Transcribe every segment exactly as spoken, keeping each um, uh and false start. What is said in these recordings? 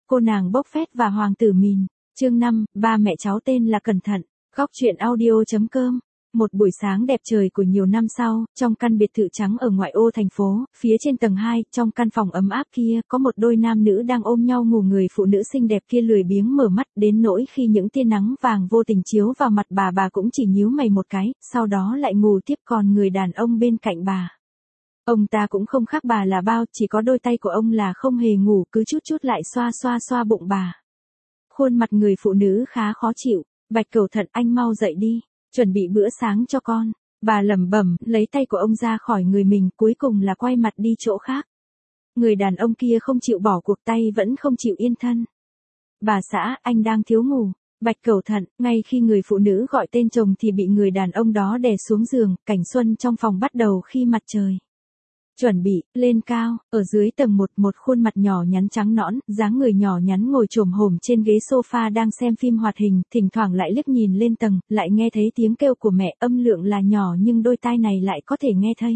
cô nàng bốc phét và hoàng tử mìn. Chương năm, ba mẹ cháu tên là Cẩn Thận. Góc truyện audio chấm com. Một buổi sáng đẹp trời của nhiều năm sau, trong căn biệt thự trắng ở ngoại ô thành phố, phía trên tầng hai, trong căn phòng ấm áp kia, có một đôi nam nữ đang ôm nhau ngủ. Người phụ nữ xinh đẹp kia lười biếng mở mắt, đến nỗi khi những tia nắng vàng vô tình chiếu vào mặt bà bà cũng chỉ nhíu mày một cái, sau đó lại ngủ tiếp. Còn người đàn ông bên cạnh bà, ông ta cũng không khác bà là bao, chỉ có đôi tay của ông là không hề ngủ, cứ chút chút lại xoa xoa xoa bụng bà. Khuôn mặt người phụ nữ khá khó chịu. Bạch Cẩu Thận, anh mau dậy đi, chuẩn bị bữa sáng cho con. Bà lẩm bẩm, lấy tay của ông ra khỏi người mình, cuối cùng là quay mặt đi chỗ khác. Người đàn ông kia không chịu bỏ cuộc, tay vẫn không chịu yên thân. Bà xã, anh đang thiếu ngủ. Bạch Cẩu Thận, ngay khi người phụ nữ gọi tên chồng thì bị người đàn ông đó đè xuống giường. Cảnh xuân trong phòng bắt đầu khi mặt trời chuẩn bị lên cao. Ở dưới tầng một, một khuôn mặt nhỏ nhắn trắng nõn, dáng người nhỏ nhắn ngồi chồm hổm trên ghế sofa đang xem phim hoạt hình, thỉnh thoảng lại liếc nhìn lên tầng, lại nghe thấy tiếng kêu của mẹ. Âm lượng là nhỏ nhưng đôi tai này lại có thể nghe thấy.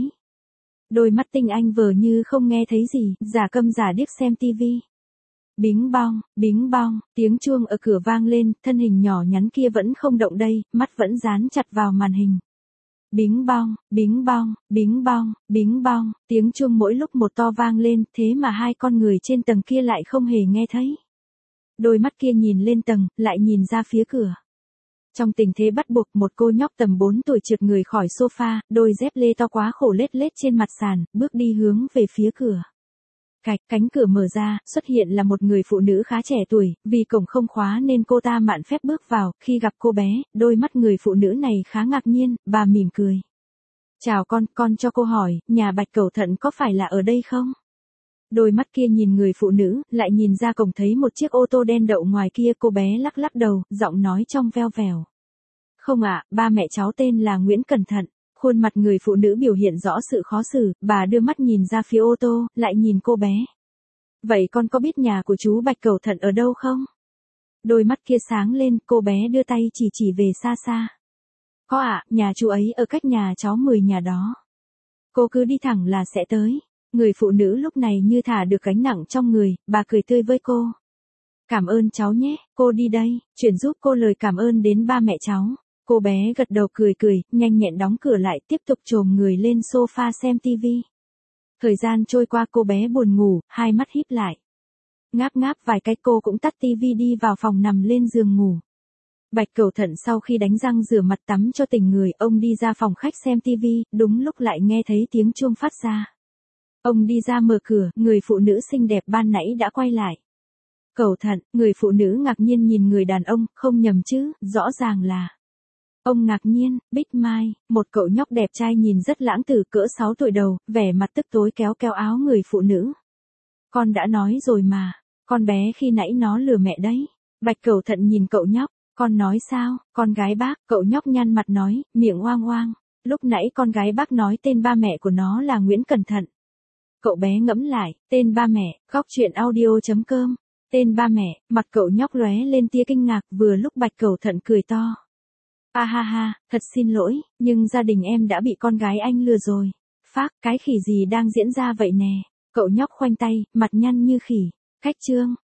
Đôi mắt tinh anh vờ như không nghe thấy gì, giả câm giả điếc xem tivi. Bính bong, bính bong, tiếng chuông ở cửa vang lên, thân hình nhỏ nhắn kia vẫn không động đậy, mắt vẫn dán chặt vào màn hình. Bính bong, bính bong, bính bong, bính bong, tiếng chuông mỗi lúc một to vang lên, thế mà hai con người trên tầng kia lại không hề nghe thấy. Đôi mắt kia nhìn lên tầng, lại nhìn ra phía cửa. Trong tình thế bắt buộc, một cô nhóc tầm bốn tuổi trượt người khỏi sofa, đôi dép lê to quá khổ lết lết trên mặt sàn, bước đi hướng về phía cửa. Cạch, cánh cửa mở ra, xuất hiện là một người phụ nữ khá trẻ tuổi, vì cổng không khóa nên cô ta mạn phép bước vào. Khi gặp cô bé, đôi mắt người phụ nữ này khá ngạc nhiên, bà mỉm cười. Chào con, con cho cô hỏi, nhà Bạch Cẩu Thận có phải là ở đây không? Đôi mắt kia nhìn người phụ nữ, lại nhìn ra cổng thấy một chiếc ô tô đen đậu ngoài kia. Cô bé lắc lắc đầu, giọng nói trong veo vẻo. Không ạ, ba mẹ cháu tên là Nguyễn Cẩn Thận. Khuôn mặt người phụ nữ biểu hiện rõ sự khó xử, bà đưa mắt nhìn ra phía ô tô, lại nhìn cô bé. Vậy con có biết nhà của chú Bạch Cẩu Thận ở đâu không? Đôi mắt kia sáng lên, cô bé đưa tay chỉ chỉ về xa xa. Có ạ, nhà chú ấy ở cách nhà cháu mười nhà đó. Cô cứ đi thẳng là sẽ tới. Người phụ nữ lúc này như thả được gánh nặng trong người, bà cười tươi với cô. Cảm ơn cháu nhé, cô đi đây, chuyển giúp cô lời cảm ơn đến ba mẹ cháu. Cô bé gật đầu cười cười, nhanh nhẹn đóng cửa lại, tiếp tục chồm người lên sofa xem tivi. Thời gian trôi qua, cô bé buồn ngủ, hai mắt híp lại. Ngáp ngáp vài cái cô cũng tắt tivi đi vào phòng nằm lên giường ngủ. Bạch Cẩu Thận sau khi đánh răng rửa mặt tắm cho tỉnh người, ông đi ra phòng khách xem tivi, đúng lúc lại nghe thấy tiếng chuông phát ra. Ông đi ra mở cửa, người phụ nữ xinh đẹp ban nãy đã quay lại. Cẩu Thận, người phụ nữ ngạc nhiên nhìn người đàn ông, không nhầm chứ, rõ ràng là... Ông ngạc nhiên, Bích Mai, một cậu nhóc đẹp trai nhìn rất lãng tử cỡ sáu tuổi đầu, vẻ mặt tức tối kéo kéo áo người phụ nữ. Con đã nói rồi mà, con bé khi nãy nó lừa mẹ đấy. Bạch Cẩu Thận nhìn cậu nhóc, con nói sao, con gái bác, cậu nhóc nhăn mặt nói, miệng oang oang. Lúc nãy con gái bác nói tên ba mẹ của nó là Nguyễn Cẩn Thận. Cậu bé ngẫm lại, tên ba mẹ, góc truyện audio chấm com. Tên ba mẹ, mặt cậu nhóc lóe lên tia kinh ngạc, vừa lúc Bạch Cẩu Thận cười to. A ha ha, thật xin lỗi, nhưng gia đình em đã bị con gái anh lừa rồi. Phác, cái khỉ gì đang diễn ra vậy nè? Cậu nhóc khoanh tay, mặt nhăn như khỉ. Cách chương.